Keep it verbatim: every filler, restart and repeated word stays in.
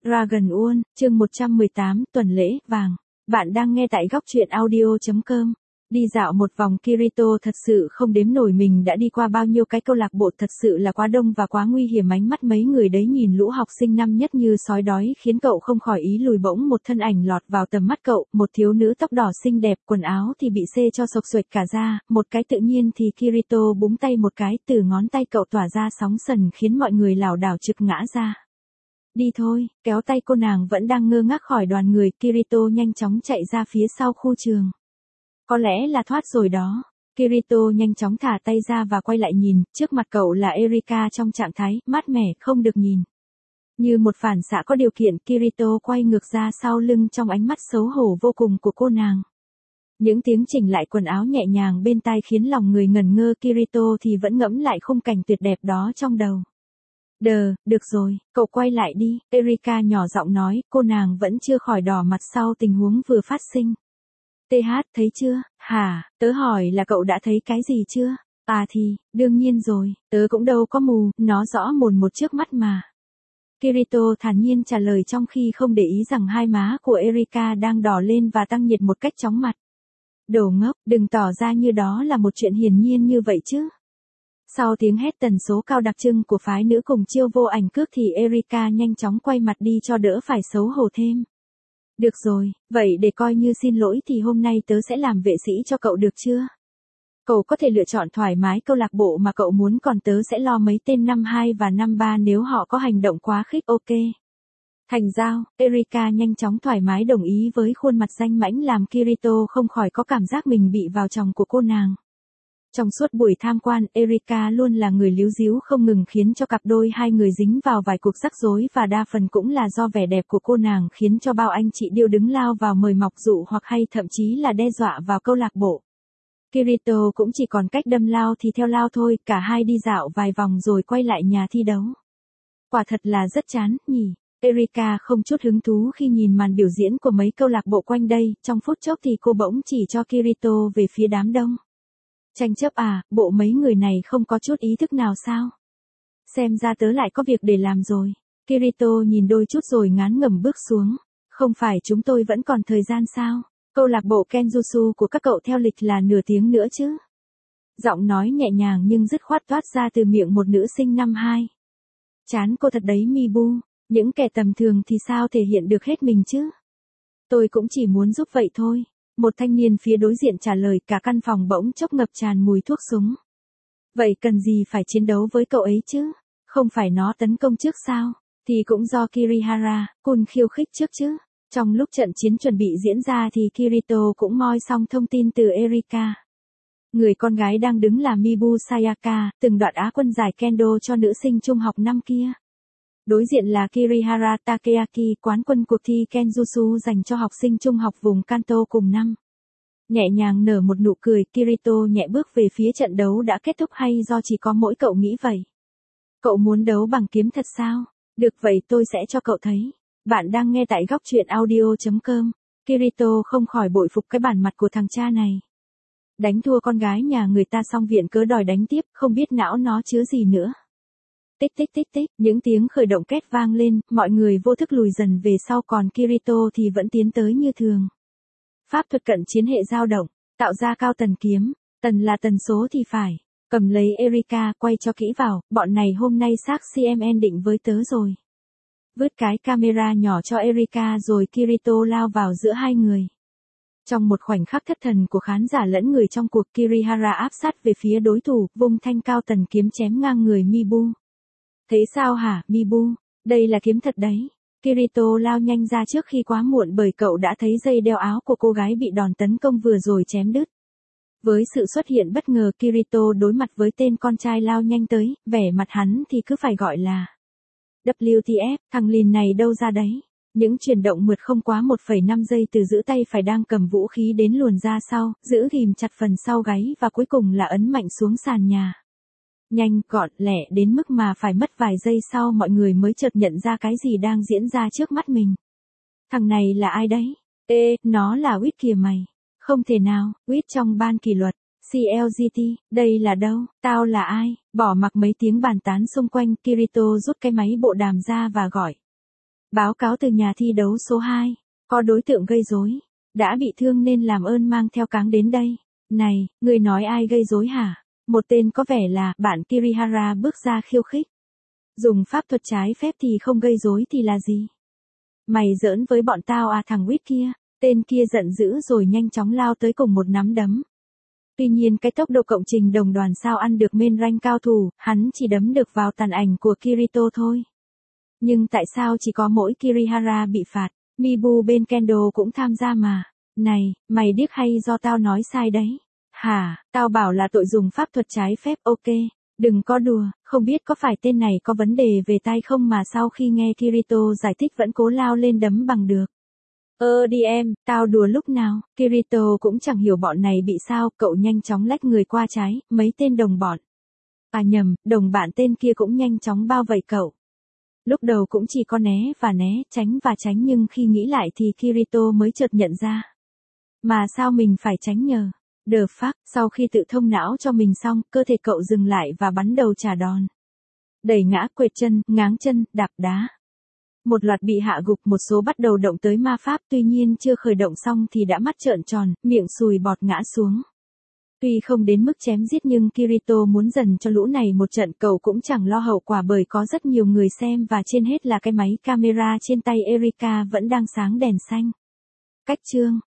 Dragon World, chương một trăm mười tám, tuần lễ vàng. Bạn đang nghe tại góc truyện audio.com. Đi dạo một vòng Kirito thật sự không đếm nổi mình đã đi qua bao nhiêu cái câu lạc bộ, thật sự là quá đông và quá nguy hiểm. Ánh mắt mấy người đấy nhìn lũ học sinh năm nhất như sói đói khiến cậu không khỏi ý lùi. Bỗng một thân ảnh lọt vào tầm mắt cậu, một thiếu nữ tóc đỏ xinh đẹp, quần áo thì bị xê cho sộc xuệch cả da, một cái tự nhiên thì Kirito búng tay một cái, từ ngón tay cậu tỏa ra sóng sần khiến mọi người lảo đảo trực ngã ra. Đi thôi, kéo tay cô nàng vẫn đang ngơ ngác khỏi đoàn người, Kirito nhanh chóng chạy ra phía sau khu trường. Có lẽ là thoát rồi đó. Kirito nhanh chóng thả tay ra và quay lại nhìn, trước mặt cậu là Erika trong trạng thái mát mẻ không được nhìn. Như một phản xạ có điều kiện, Kirito quay ngược ra sau lưng trong ánh mắt xấu hổ vô cùng của cô nàng. Những tiếng chỉnh lại quần áo nhẹ nhàng bên tai khiến lòng người ngẩn ngơ, Kirito thì vẫn ngẫm lại khung cảnh tuyệt đẹp đó trong đầu. Đờ, được rồi, cậu quay lại đi, Erika nhỏ giọng nói, cô nàng vẫn chưa khỏi đỏ mặt sau tình huống vừa phát sinh. tê hát, thấy chưa, hả, tớ hỏi là cậu đã thấy cái gì chưa? À thì, đương nhiên rồi, tớ cũng đâu có mù, nó rõ mồn một trước mắt mà. Kirito thản nhiên trả lời trong khi không để ý rằng hai má của Erika đang đỏ lên và tăng nhiệt một cách chóng mặt. Đồ ngốc, đừng tỏ ra như đó là một chuyện hiển nhiên như vậy chứ. Sau tiếng hét tần số cao đặc trưng của phái nữ cùng chiêu vô ảnh cước thì Erika nhanh chóng quay mặt đi cho đỡ phải xấu hổ thêm. Được rồi, vậy để coi như xin lỗi thì hôm nay tớ sẽ làm vệ sĩ cho cậu được chưa? Cậu có thể lựa chọn thoải mái câu lạc bộ mà cậu muốn, còn tớ sẽ lo mấy tên năm hai và năm ba nếu họ có hành động quá khích. Ok. Thành giao, Erika nhanh chóng thoải mái đồng ý với khuôn mặt danh mãnh làm Kirito không khỏi có cảm giác mình bị vào chòng của cô nàng. Trong suốt buổi tham quan, Erika luôn là người líu díu không ngừng khiến cho cặp đôi hai người dính vào vài cuộc rắc rối, và đa phần cũng là do vẻ đẹp của cô nàng khiến cho bao anh chị điêu đứng lao vào mời mọc dụ hoặc hay thậm chí là đe dọa vào câu lạc bộ. Kirito cũng chỉ còn cách đâm lao thì theo lao thôi, cả hai đi dạo vài vòng rồi quay lại nhà thi đấu. Quả thật là rất chán, nhỉ? Erika không chút hứng thú khi nhìn màn biểu diễn của mấy câu lạc bộ quanh đây, trong phút chốc thì cô bỗng chỉ cho Kirito về phía đám đông. Tranh chấp à, bộ mấy người này không có chút ý thức nào sao? Xem ra tớ lại có việc để làm rồi. Kirito nhìn đôi chút rồi ngán ngẩm bước xuống. Không phải chúng tôi vẫn còn thời gian sao? Câu lạc bộ Kenjutsu của các cậu theo lịch là nửa tiếng nữa chứ? Giọng nói nhẹ nhàng nhưng dứt khoát toát ra từ miệng một nữ sinh năm hai. Chán cô thật đấy Mibu, những kẻ tầm thường thì sao thể hiện được hết mình chứ? Tôi cũng chỉ muốn giúp vậy thôi. Một thanh niên phía đối diện trả lời, cả căn phòng bỗng chốc ngập tràn mùi thuốc súng. Vậy cần gì phải chiến đấu với cậu ấy chứ? Không phải nó tấn công trước sao? Thì cũng do Kirihara Kun khiêu khích trước chứ. Trong lúc trận chiến chuẩn bị diễn ra thì Kirito cũng moi xong thông tin từ Erika. Người con gái đang đứng là Mibu Sayaka, từng đoạt Á quân giải Kendo cho nữ sinh trung học năm kia. Đối diện là Kirihara Takeaki, quán quân cuộc thi Kenjutsu dành cho học sinh trung học vùng Kanto cùng năm. Nhẹ nhàng nở một nụ cười, Kirito nhẹ bước về phía trận đấu đã kết thúc, hay do chỉ có mỗi cậu nghĩ vậy? Cậu muốn đấu bằng kiếm thật sao? Được vậy tôi sẽ cho cậu thấy. Bạn đang nghe tại góc truyện audio.com. Kirito không khỏi bội phục cái bản mặt của thằng cha này. Đánh thua con gái nhà người ta xong viện cớ đòi đánh tiếp, không biết não nó chứa gì nữa. Tích tích tích tích, những tiếng khởi động két vang lên, mọi người vô thức lùi dần về sau, còn Kirito thì vẫn tiến tới như thường. Pháp thuật cận chiến hệ dao động, tạo ra cao tần kiếm, tần là tần số thì phải. Cầm lấy Erika, quay cho kỹ vào, bọn này hôm nay xác xê em en định với tớ rồi. Vứt cái camera nhỏ cho Erika rồi Kirito lao vào giữa hai người. Trong một khoảnh khắc thất thần của khán giả lẫn người trong cuộc, Kirihara áp sát về phía đối thủ, vung thanh cao tần kiếm chém ngang người Mibu. Thế sao hả, Mibu? Đây là kiếm thật đấy. Kirito lao nhanh ra trước khi quá muộn, bởi cậu đã thấy dây đeo áo của cô gái bị đòn tấn công vừa rồi chém đứt. Với sự xuất hiện bất ngờ, Kirito đối mặt với tên con trai lao nhanh tới, vẻ mặt hắn thì cứ phải gọi là vê kép tê ép, thằng lìn này đâu ra đấy. Những chuyển động mượt không quá một phẩy năm giây từ giữ tay phải đang cầm vũ khí đến luồn ra sau, giữ ghìm chặt phần sau gáy và cuối cùng là ấn mạnh xuống sàn nhà. Nhanh, gọn, lẹ đến mức mà phải mất vài giây sau mọi người mới chợt nhận ra cái gì đang diễn ra trước mắt mình. Thằng này là ai đấy? Ê, nó là Wit kìa mày. Không thể nào, Wit trong ban kỷ luật. xê lờ giê tê, đây là đâu? Tao là ai? Bỏ mặc mấy tiếng bàn tán xung quanh, Kirito rút cái máy bộ đàm ra và gọi. Báo cáo từ nhà thi đấu số hai. Có đối tượng gây rối. Đã bị thương nên làm ơn mang theo cáng đến đây. Này, người nói ai gây rối hả? Một tên có vẻ là bạn Kirihara bước ra khiêu khích. Dùng pháp thuật trái phép thì không gây rối thì là gì? Mày giỡn với bọn tao à thằng quýt kia? Tên kia giận dữ rồi nhanh chóng lao tới cùng một nắm đấm. Tuy nhiên cái tốc độ cộng trình đồng đoàn sao ăn được main rank cao thủ, hắn chỉ đấm được vào tàn ảnh của Kirito thôi. Nhưng tại sao chỉ có mỗi Kirihara bị phạt, Mibu bên Kendo cũng tham gia mà. Này, mày điếc hay do tao nói sai đấy? Hả, tao bảo là tội dùng pháp thuật trái phép, ok. Đừng có đùa, không biết có phải tên này có vấn đề về tay không mà sau khi nghe Kirito giải thích vẫn cố lao lên đấm bằng được. Ơ đi em, tao đùa lúc nào, Kirito cũng chẳng hiểu bọn này bị sao, cậu nhanh chóng lách người qua trái, mấy tên đồng bọn. À nhầm, đồng bạn tên kia cũng nhanh chóng bao vây cậu. Lúc đầu cũng chỉ có né và né, tránh và tránh nhưng khi nghĩ lại thì Kirito mới chợt nhận ra. Mà sao mình phải tránh nhờ? The fuck, sau khi tự thông não cho mình xong, cơ thể cậu dừng lại và bắn đầu trả đòn. Đẩy ngã, quệt chân, ngáng chân, đạp đá. Một loạt bị hạ gục, một số bắt đầu động tới ma pháp, tuy nhiên chưa khởi động xong thì đã mắt trợn tròn, miệng sùi bọt ngã xuống. Tuy không đến mức chém giết nhưng Kirito muốn dần cho lũ này một trận, cậu cũng chẳng lo hậu quả bởi có rất nhiều người xem và trên hết là cái máy camera trên tay Erika vẫn đang sáng đèn xanh. Cách chương